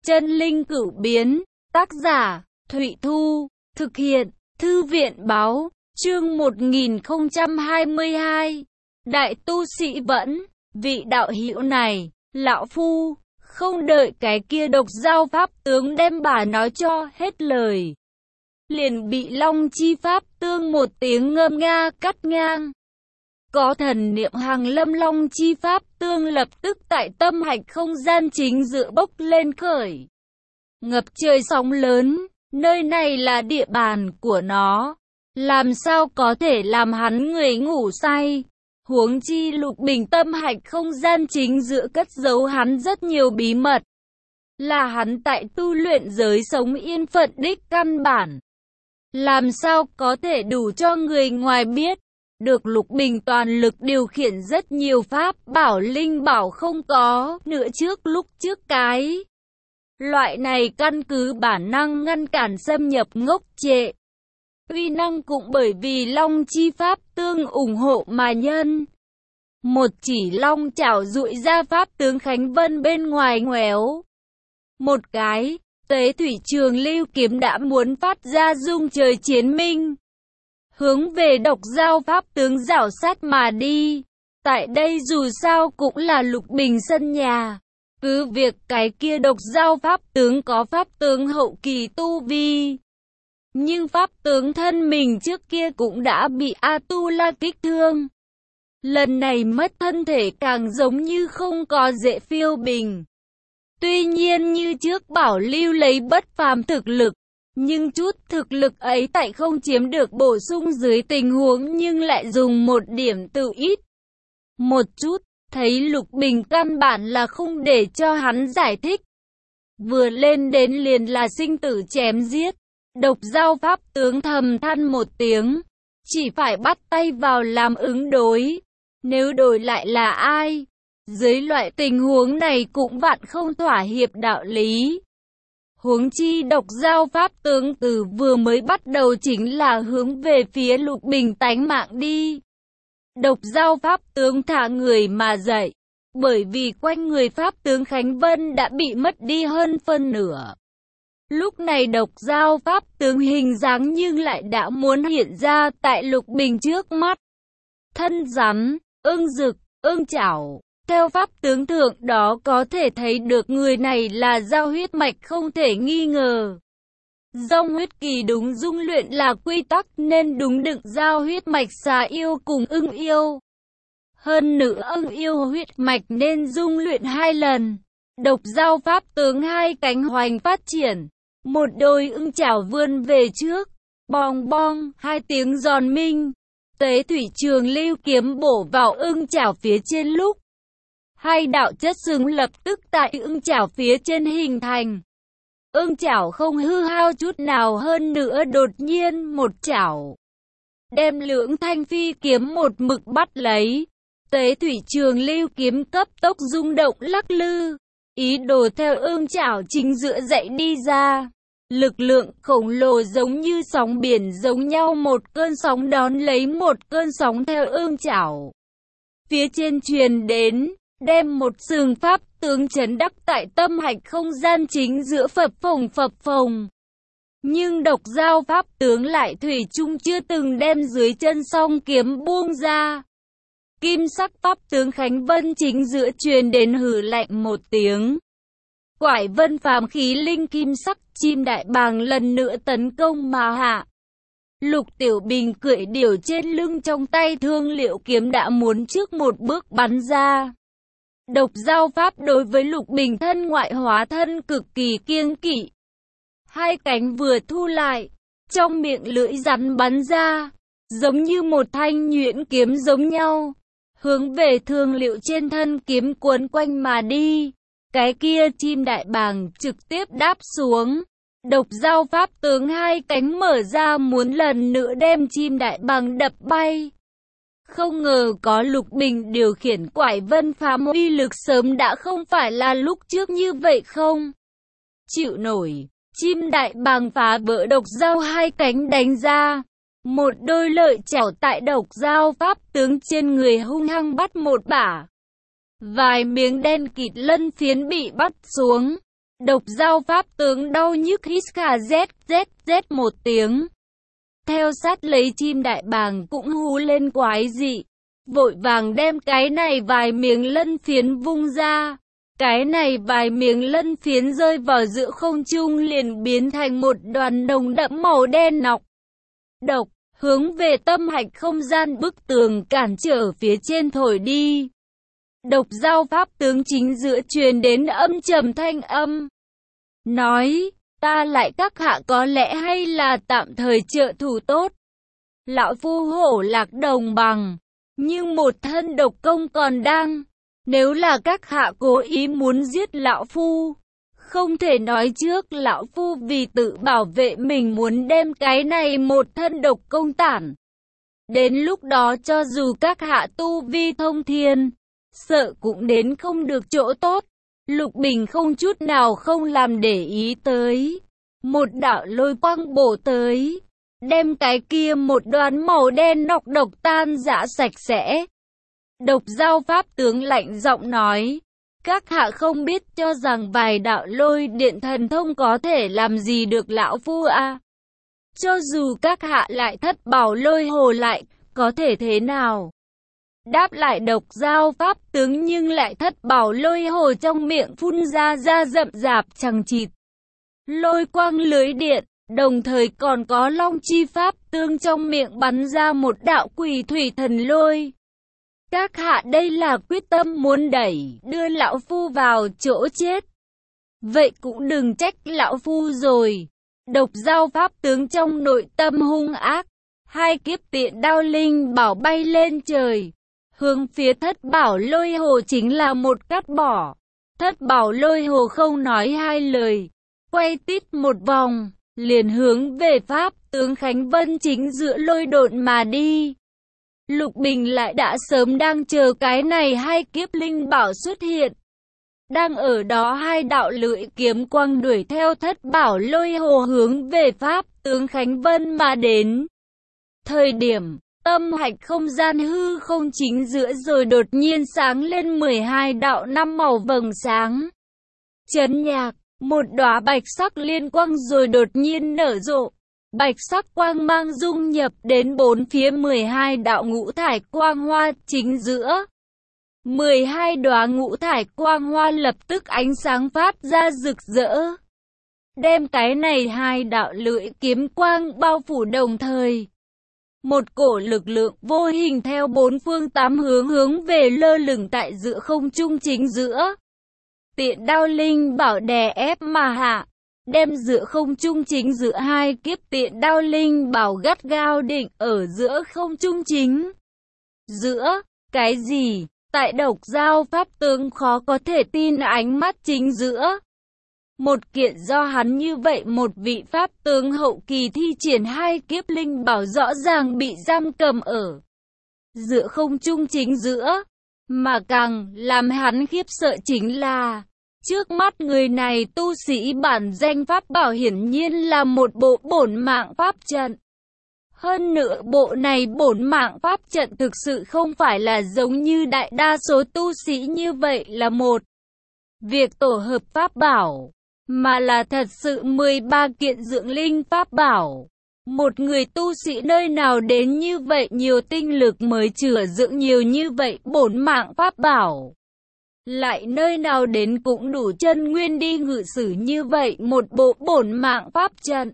Chân linh cửu biến, tác giả, Thụy Thu, thực hiện, Thư viện báo, chương 1022. Đại tu sĩ vẫn, vị đạo hữu này, lão phu, không đợi cái kia độc giao pháp tướng đem bà nói cho hết lời. Liền bị Long chi pháp tương một tiếng ngâm nga cắt ngang. Có thần niệm hàng lâm Long chi pháp tương lập tức tại tâm hạch không gian chính giữa bốc lên khởi. Ngập trời sóng lớn, nơi này là địa bàn của nó. Làm sao có thể làm hắn người ngủ say? Huống chi Lục Bình tâm hạch không gian chính giữa cất giấu hắn rất nhiều bí mật. Là hắn tại tu luyện giới sống yên phận đích căn bản. Làm sao có thể đủ cho người ngoài biết? Được Lục Bình toàn lực điều khiển rất nhiều pháp bảo linh bảo không có nữa lúc trước cái. Loại này căn cứ bản năng ngăn cản xâm nhập ngốc trệ. Uy năng cũng bởi vì Long chi pháp tương ủng hộ mà nhân. Một chỉ long chảo dụi ra pháp tướng Khánh Vân bên ngoài ngoéo. Một cái, Tế Thủy Trường Lưu kiếm đã muốn phát ra rung trời chiến minh. Hướng về độc giao pháp tướng rảo sát mà đi. Tại đây dù sao cũng là Lục Bình sân nhà. Cứ việc cái kia độc giao pháp tướng có pháp tướng hậu kỳ tu vi. Nhưng pháp tướng thân mình trước kia cũng đã bị A-tu-la kích thương. Lần này mất thân thể càng giống như không có dễ phiêu bình. Tuy nhiên như trước bảo lưu lấy bất phàm thực lực. Nhưng chút thực lực ấy tại không chiếm được bổ sung dưới tình huống nhưng lại dùng một điểm tự ít. Một chút, thấy Lục Bình căn bản là không để cho hắn giải thích. Vừa lên đến liền là sinh tử chém giết. Độc giao pháp tướng thầm than một tiếng. Chỉ phải bắt tay vào làm ứng đối. Nếu đổi lại là ai? Dưới loại tình huống này cũng vạn không thỏa hiệp đạo lý. Huống chi độc giao pháp tướng từ vừa mới bắt đầu chính là hướng về phía Lục Bình tánh mạng đi. Độc giao pháp tướng thả người mà dậy. Bởi vì quanh người pháp tướng Khánh Vân đã bị mất đi hơn phân nửa. Lúc này độc giao pháp tướng hình dáng nhưng lại đã muốn hiện ra tại Lục Bình trước mắt. Thân rắn, ưng rực, ưng chảo. Theo pháp tướng thượng đó có thể thấy được người này là giao huyết mạch không thể nghi ngờ. Dòng huyết kỳ đúng dung luyện là quy tắc nên đúng đựng giao huyết mạch xà yêu cùng ưng yêu. Hơn nữa ưng yêu huyết mạch nên dung luyện 2 lần. Độc giao pháp tướng 2 cánh hoành phát triển. Một đôi ưng chảo vươn về trước. Bong bong, 2 tiếng giòn minh. Tế Thủy Trường Lưu kiếm bổ vào ưng chảo phía trên lúc. 2 đạo chất xứng lập tức tại ưng chảo phía trên hình thành. Ưng chảo không hư hao chút nào hơn nữa đột nhiên một chảo. Đem lưỡng thanh phi kiếm một mực bắt lấy. Tế Thủy Trường Lưu kiếm cấp tốc rung động lắc lư. Ý đồ theo ưng chảo chính giữa dậy đi ra. Lực lượng khổng lồ giống như sóng biển giống nhau một cơn sóng đón lấy một cơn sóng theo ưng chảo. Phía trên truyền đến. Đem một sừng pháp tướng chấn đắc tại tâm hạch không gian chính giữa phập phồng. Nhưng độc giao pháp tướng lại thủy chung chưa từng đem dưới chân song kiếm buông ra. Kim sắc pháp tướng Khánh Vân chính giữa truyền đến hừ lạnh một tiếng. Quải vân phàm khí linh kim sắc chim đại bàng lần nữa tấn công mà hạ. Lục Tiểu Bình cưỡi điểu trên lưng trong tay thương liệu kiếm đã muốn trước một bước bắn ra. Độc giao pháp đối với Lục Bình thân ngoại hóa thân cực kỳ kiêng kỵ. 2 cánh vừa thu lại, trong miệng lưỡi rắn bắn ra, giống như một thanh nhuyễn kiếm giống nhau, hướng về thương liệu trên thân kiếm cuốn quanh mà đi. Cái kia chim đại bàng trực tiếp đáp xuống. Độc giao pháp tướng 2 cánh mở ra muốn lần nữa đem chim đại bàng đập bay. Không ngờ có Lục Bình điều khiển quải vân phàm uy lực sớm đã không phải là lúc trước như vậy không chịu nổi. Chim đại bàng phá vỡ độc giao 2 cánh đánh ra. Một đôi lợi chảo tại độc giao pháp tướng trên người hung hăng bắt một bả. Vài miếng đen kịt lân phiến bị bắt xuống. Độc Dao pháp tướng đau nhức hít kha z một tiếng. Theo sát lấy chim đại bàng cũng hú lên quái dị. Vội vàng đem cái này vài miếng lân phiến vung ra. Cái này vài miếng lân phiến rơi vào giữa không trung liền biến thành một đoàn nồng đậm màu đen nọc độc, hướng về tâm hạch không gian bức tường cản trở phía trên thổi đi. Độc Dao pháp tướng chính giữa truyền đến âm trầm thanh âm. Nói, ta lại các hạ có lẽ hay là tạm thời trợ thủ tốt. Lão phu hổ lạc đồng bằng, nhưng một thân độc công còn đang. Nếu là các hạ cố ý muốn giết lão phu, không thể nói trước lão phu vì tự bảo vệ mình muốn đem cái này một thân độc công tản. Đến lúc đó cho dù các hạ tu vi thông thiên, sợ cũng đến không được chỗ tốt. Lục Bình không chút nào không làm để ý tới. Một đạo lôi quang bổ tới, đem cái kia một đoàn màu đen nọc độc tan rã sạch sẽ. Độc Dao pháp tướng lạnh giọng nói, các hạ không biết cho rằng vài đạo lôi điện thần thông có thể làm gì được lão phu à? Cho dù các hạ lại thất bảo lôi hồ lại, có thể thế nào? Đáp lại Độc Dao pháp tướng nhưng lại thất bảo lôi hồ trong miệng phun ra rậm rạp chằng chịt lôi quang lưới điện, đồng thời còn có long chi pháp tướng trong miệng bắn ra một đạo quỷ thủy thần lôi. Các hạ đây là quyết tâm muốn đẩy đưa lão phu vào chỗ chết. Vậy cũng đừng trách lão phu rồi. Độc Dao pháp tướng trong nội tâm hung ác, hai kiếp tiện đao linh bảo bay lên trời, hướng phía thất bảo lôi hồ chính là một cắt bỏ. Thất bảo lôi hồ không nói hai lời, quay tít một vòng, liền hướng về pháp tướng Khánh Vân chính giữa lôi độn mà đi. Lục Bình lại đã sớm đang chờ cái này hai kiếp linh bảo xuất hiện. Đang ở đó hai đạo lưỡi kiếm quang đuổi theo thất bảo lôi hồ hướng về pháp tướng Khánh Vân mà đến. Thời điểm, tâm hạch không gian hư không chính giữa rồi đột nhiên sáng lên 12 đạo năm màu vầng sáng. Chấn nhạc, một đóa bạch sắc liên quang rồi đột nhiên nở rộ. Bạch sắc quang mang dung nhập đến bốn phía 12 đạo ngũ thải quang hoa chính giữa. 12 đóa ngũ thải quang hoa lập tức ánh sáng phát ra rực rỡ. Đem cái này hai đạo lưỡi kiếm quang bao phủ đồng thời. Một cổ lực lượng vô hình theo bốn phương tám hướng về lơ lửng tại giữa không trung chính giữa. Tiện đao linh bảo đè ép mà hạ. Đem giữa không trung chính giữa hai kiếp tiện đao linh bảo gắt gao định ở giữa không trung chính giữa. Cái gì? Tại Độc Dao pháp tướng khó có thể tin ánh mắt chính giữa. Một kiện do hắn như vậy một vị pháp tướng hậu kỳ thi triển hai kiếp linh bảo rõ ràng bị giam cầm ở giữa không trung chính giữa. Mà càng làm hắn khiếp sợ chính là trước mắt người này tu sĩ bản danh pháp bảo hiển nhiên là một bộ bổn mạng pháp trận. Hơn nữa bộ này bổn mạng pháp trận thực sự không phải là giống như đại đa số tu sĩ như vậy là một việc tổ hợp pháp bảo, mà là thật sự 13 kiện dưỡng linh pháp bảo. Một người tu sĩ nơi nào đến như vậy nhiều tinh lực mới chữa dưỡng nhiều như vậy bổn mạng pháp bảo. Lại nơi nào đến cũng đủ chân nguyên đi ngự sử như vậy một bộ bổn mạng pháp trận.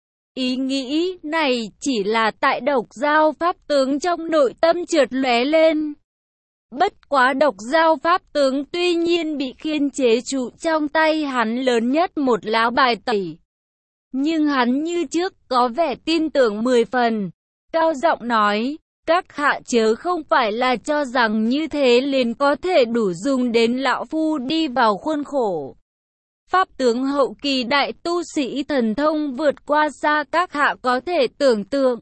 Ý nghĩ này chỉ là tại Độc Dao pháp tướng trong nội tâm chợt lóe lên. Bất quá Độc Dao pháp tướng tuy nhiên bị khiên chế trụ trong tay hắn lớn nhất một lá bài tẩy. Nhưng hắn như trước có vẻ tin tưởng 10 phần. Cao giọng nói, các hạ chớ không phải là cho rằng như thế liền có thể đủ dùng đến lão phu đi vào khuôn khổ. Pháp tướng hậu kỳ đại tu sĩ thần thông vượt qua xa các hạ có thể tưởng tượng.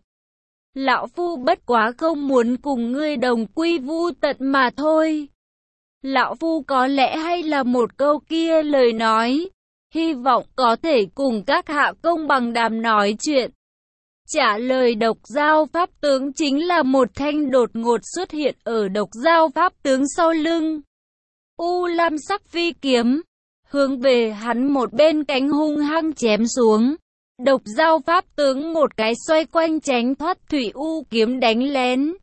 Lão phu bất quá không muốn cùng ngươi đồng quy vu tận mà thôi. Lão phu có lẽ hay là một câu kia lời nói, hy vọng có thể cùng các hạ công bằng đàm nói chuyện. Trả lời Độc Dao pháp tướng chính là một thanh đột ngột xuất hiện ở Độc Dao pháp tướng sau lưng. U lam sắc phi kiếm, hướng về hắn một bên cánh hung hăng chém xuống. Độc dao pháp tướng một cái xoay quanh tránh thoát thủy u kiếm đánh lén.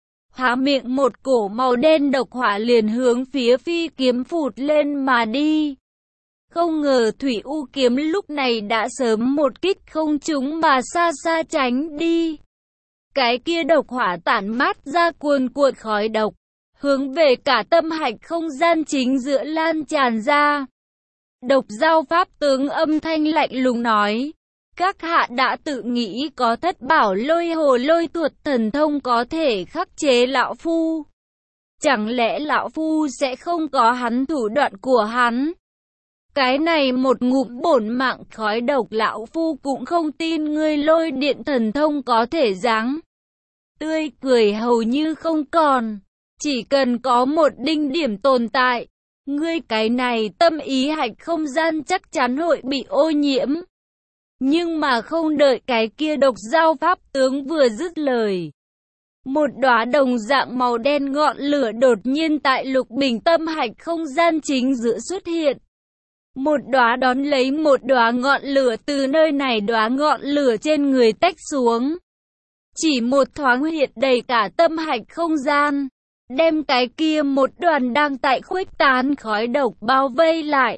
Há miệng một cổ màu đen độc hỏa liền hướng phía phi kiếm phụt lên mà đi. Không ngờ thủy u kiếm lúc này đã sớm một kích không trúng mà xa xa tránh đi. Cái kia độc hỏa tản mát ra cuồn cuộn khói độc, hướng về cả tâm hạch không gian chính giữa lan tràn ra. Độc dao pháp tướng âm thanh lạnh lùng nói, các hạ đã tự nghĩ có thất bảo lôi hồ lôi tuột thần thông có thể khắc chế lão phu. Chẳng lẽ lão phu sẽ không có hắn thủ đoạn của hắn? Cái này một ngụm bổn mạng khói độc lão phu cũng không tin ngươi lôi điện thần thông có thể giáng. Tươi cười hầu như không còn, chỉ cần có một đinh điểm tồn tại, ngươi cái này tâm ý hạch không gian chắc chắn hội bị ô nhiễm. Nhưng mà không đợi cái kia độc dao pháp tướng vừa dứt lời, một đóa đồng dạng màu đen ngọn lửa đột nhiên tại Lục Bình tâm hạch không gian chính giữa xuất hiện. Một đóa đón lấy một đóa ngọn lửa từ nơi này đóa ngọn lửa trên người tách xuống. Chỉ một thoáng hiện đầy cả tâm hạch không gian, đem cái kia một đoàn đang tại khuếch tán khói độc bao vây lại.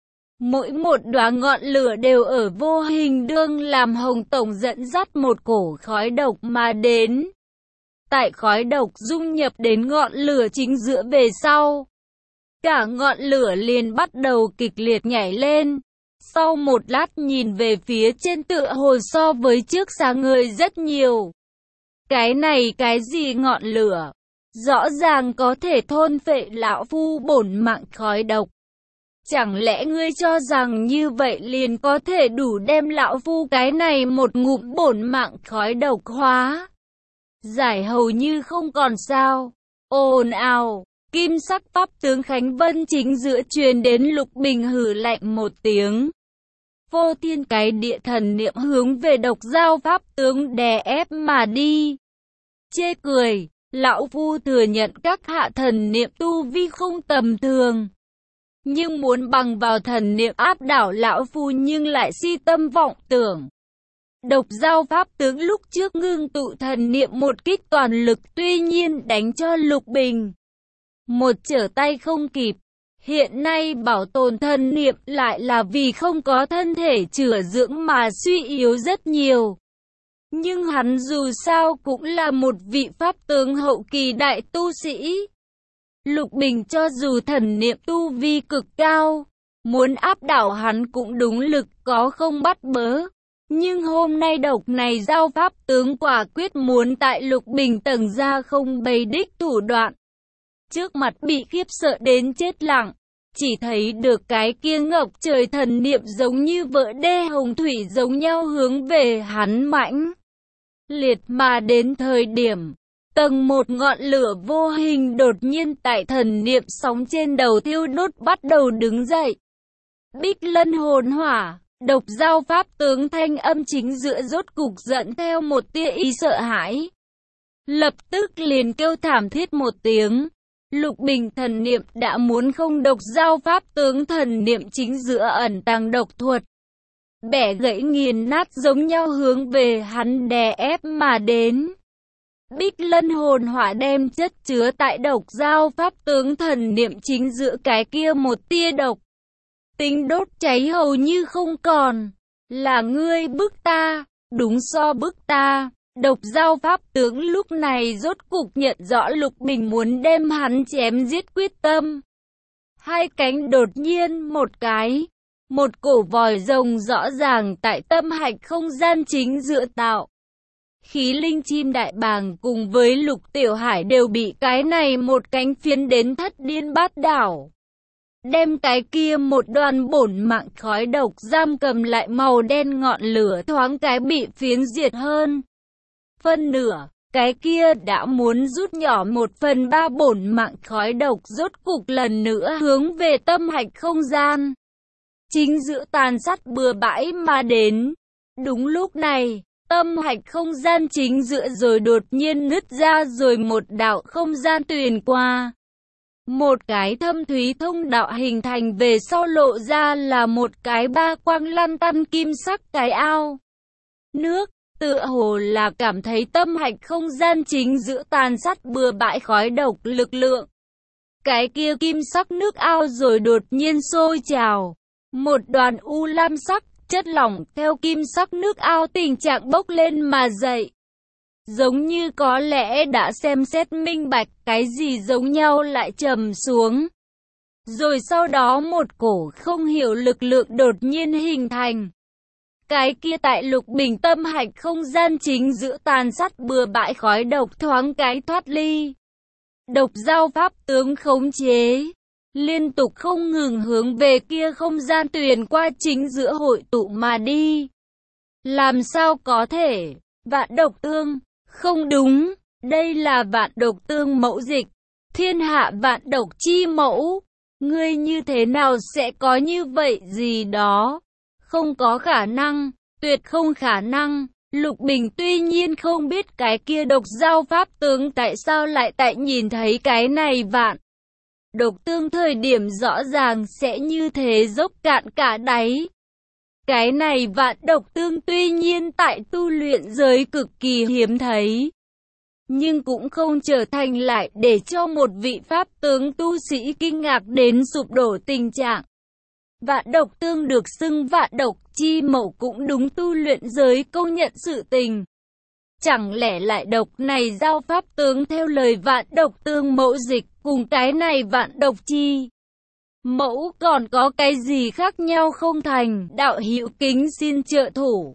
Mỗi một đóa ngọn lửa đều ở vô hình đương làm hồng tổng dẫn dắt một cổ khói độc mà đến. Tại khói độc dung nhập đến ngọn lửa chính giữa về sau, cả ngọn lửa liền bắt đầu kịch liệt nhảy lên. Sau một lát nhìn về phía trên tựa hồ so với trước sáng ngời rất nhiều. Cái này cái gì ngọn lửa? Rõ ràng có thể thôn phệ lão phu bổn mạng khói độc. Chẳng lẽ ngươi cho rằng như vậy liền có thể đủ đem lão phu cái này một ngụm bổn mạng khói độc hóa? Giải hầu như không còn sao. Ồn ào, kim sắc pháp tướng Khánh Vân chính giữa truyền đến Lục Bình hừ lạnh một tiếng. Vô thiên cái địa thần niệm hướng về độc dao pháp tướng đè ép mà đi. Chê cười, lão phu thừa nhận các hạ thần niệm tu vi không tầm thường. Nhưng muốn bằng vào thần niệm áp đảo lão phu nhưng lại si tâm vọng tưởng. Độc dao pháp tướng lúc trước ngưng tụ thần niệm một kích toàn lực tuy nhiên đánh cho Lục Bình một trở tay không kịp. Hiện nay bảo tồn thần niệm lại là vì không có thân thể chữa dưỡng mà suy yếu rất nhiều. Nhưng hắn dù sao cũng là một vị pháp tướng hậu kỳ đại tu sĩ. Lục Bình cho dù thần niệm tu vi cực cao, muốn áp đảo hắn cũng đúng lực có không bắt bớ. Nhưng hôm nay độc này giao pháp tướng quả quyết muốn tại Lục Bình tầng ra không bày đích thủ đoạn. Trước mặt bị khiếp sợ đến chết lặng, chỉ thấy được cái kia ngọc trời thần niệm giống như vỡ đê hồng thủy giống nhau hướng về hắn mãnh liệt mà đến thời điểm. Tầng một ngọn lửa vô hình đột nhiên tại thần niệm sóng trên đầu thiêu đốt bắt đầu đứng dậy. Bích lân hồn hỏa, độc dao pháp tướng thanh âm chính giữa rốt cục dẫn theo một tia ý sợ hãi. Lập tức liền kêu thảm thiết một tiếng. Lục Bình thần niệm đã muốn không độc dao pháp tướng thần niệm chính giữa ẩn tàng độc thuật. Bẻ gãy nghiền nát giống nhau hướng về hắn đè ép mà đến. Bích lân hồn hỏa đem chất chứa tại độc dao pháp tướng thần niệm chính giữa cái kia một tia độc. Tính đốt cháy hầu như không còn. Là ngươi bức ta, đúng so bức ta. Độc dao pháp tướng lúc này rốt cục nhận rõ Lục Bình muốn đem hắn chém giết quyết tâm. Hai cánh đột nhiên một cái. Một cổ vòi rồng rõ ràng tại tâm hạch không gian chính giữa tạo. Khí linh chim đại bàng cùng với Lục Tiểu Hải đều bị cái này một cánh phiến đến thất điên bát đảo. Đem cái kia một đoàn bổn mạng khói độc giam cầm lại màu đen ngọn lửa thoáng cái bị phiến diệt hơn phân nửa. Cái kia đã muốn rút nhỏ 1/3 bổn mạng khói độc rốt cục lần nữa hướng về tâm hạch không gian chính giữa tàn sát bừa bãi mà đến. Đúng lúc này, tâm hạch không gian chính giữa rồi đột nhiên nứt ra rồi một đạo không gian tuyền qua. Một cái thâm thúy thông đạo hình thành về sau lộ ra là một cái ba quang lăn tăn kim sắc cái ao nước, tựa hồ là cảm thấy tâm hạch không gian chính giữa tàn sát bừa bãi khói độc lực lượng. Cái kia kim sắc nước ao rồi đột nhiên sôi trào. Một đoàn u lam sắc, chất lỏng theo kim sắc nước ao tình trạng bốc lên mà dậy. Giống như có lẽ đã xem xét minh bạch cái gì giống nhau lại trầm xuống. Rồi sau đó một cổ không hiểu lực lượng đột nhiên hình thành. Cái kia tại Lục Bình tâm hạch không gian chính giữa tàn sát bừa bãi khói độc thoáng cái thoát ly. Độc giao pháp tướng khống chế, liên tục không ngừng hướng về kia không gian tuyền qua chính giữa hội tụ mà đi. Làm sao có thể? Vạn độc tương, không đúng, đây là vạn độc tương mẫu dịch, thiên hạ vạn độc chi mẫu. Ngươi như thế nào sẽ có như vậy gì đó? Không có khả năng, tuyệt không khả năng. Lục Bình tuy nhiên không biết cái kia độc giao pháp tướng tại sao lại tại nhìn thấy cái này vạn độc tương thời điểm rõ ràng sẽ như thế dốc cạn cả đáy. Cái này vạn độc tương tuy nhiên tại tu luyện giới cực kỳ hiếm thấy, nhưng cũng không trở thành lại để cho một vị pháp tướng tu sĩ kinh ngạc đến sụp đổ tình trạng. Vạn độc tương được xưng vạn độc chi mẫu cũng đúng tu luyện giới công nhận sự tình. Chẳng lẽ lại độc này giao pháp tướng theo lời vạn độc tương mẫu dịch cùng cái này vạn độc chi mẫu còn có cái gì khác nhau không thành? Đạo hữu kính xin trợ thủ.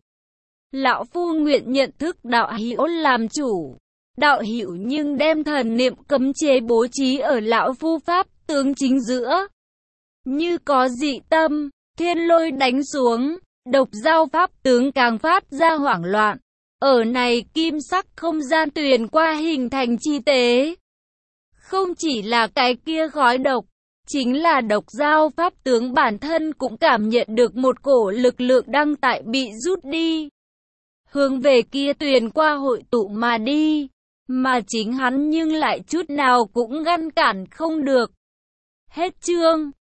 Lão phu nguyện nhận thức đạo hữu làm chủ. Đạo hữu nhưng đem thần niệm cấm chế bố trí ở lão phu pháp tướng chính giữa. Như có dị tâm, thiên lôi đánh xuống, độc giao pháp tướng càng phát ra hoảng loạn. Ở này kim sắc không gian tuyền qua hình thành chi tế. Không chỉ là cái kia khói độc, chính là độc giao pháp tướng bản thân cũng cảm nhận được một cổ lực lượng đang tại bị rút đi. Hướng về kia tuyền qua hội tụ mà đi, mà chính hắn nhưng lại chút nào cũng ngăn cản không được. Hết chương.